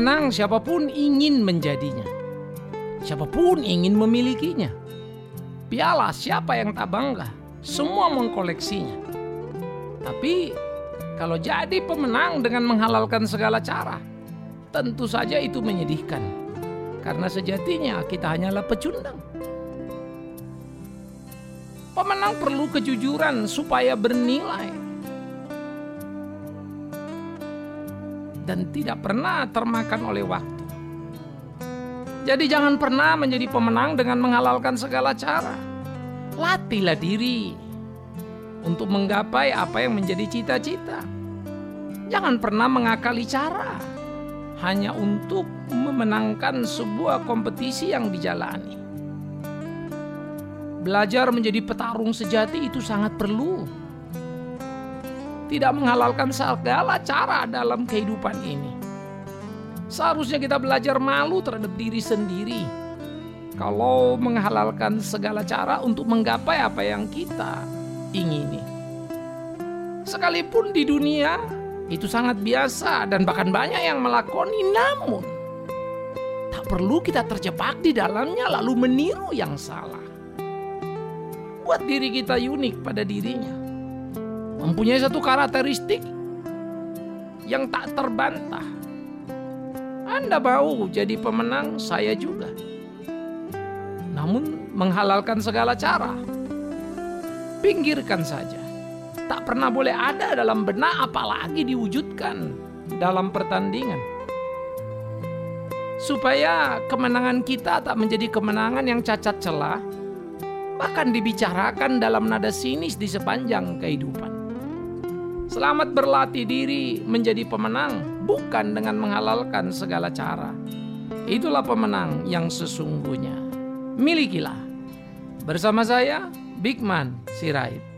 pemenang siapapun ingin menjadinya. Siapapun ingin memilikinya. Piala siapa yang tak bangga? Semua mengkoleksinya. Tapi kalau jadi pemenang dengan menghalalkan segala cara, tentu saja itu menyedihkan. Karena sejatinya kita hanyalah pecundang. Pemenang perlu kejujuran supaya bernilai. Dan tidak pernah termakan oleh waktu. Jadi jangan pernah menjadi pemenang dengan menghalalkan segala cara. Latihlah diri untuk menggapai apa yang menjadi cita-cita. Jangan pernah mengakali cara hanya untuk memenangkan sebuah kompetisi yang dijalani. Belajar menjadi petarung sejati itu sangat perlu. Tidak menghalalkan segala cara dalam kehidupan ini. Seharusnya kita belajar malu terhadap diri sendiri kalau menghalalkan segala cara untuk menggapai apa yang kita ingini. Sekalipun di dunia itu sangat biasa dan bahkan banyak yang melakoni, namun tak perlu kita terjebak di dalamnya lalu meniru yang salah. Buat diri kita unik pada dirinya, mempunyai satu karakteristik yang tak terbantah. Anda mau jadi pemenang, saya juga. Namun menghalalkan segala cara, pinggirkan saja. Tak pernah boleh ada dalam benak, apalagi diwujudkan dalam pertandingan. Supaya kemenangan kita tak menjadi kemenangan yang cacat celah, bahkan dibicarakan dalam nada sinis di sepanjang kehidupan. Selamat berlatih diri menjadi pemenang, bukan dengan menghalalkan segala cara. Itulah pemenang yang sesungguhnya. Milikilah. Bersama saya, Bigman Sirait.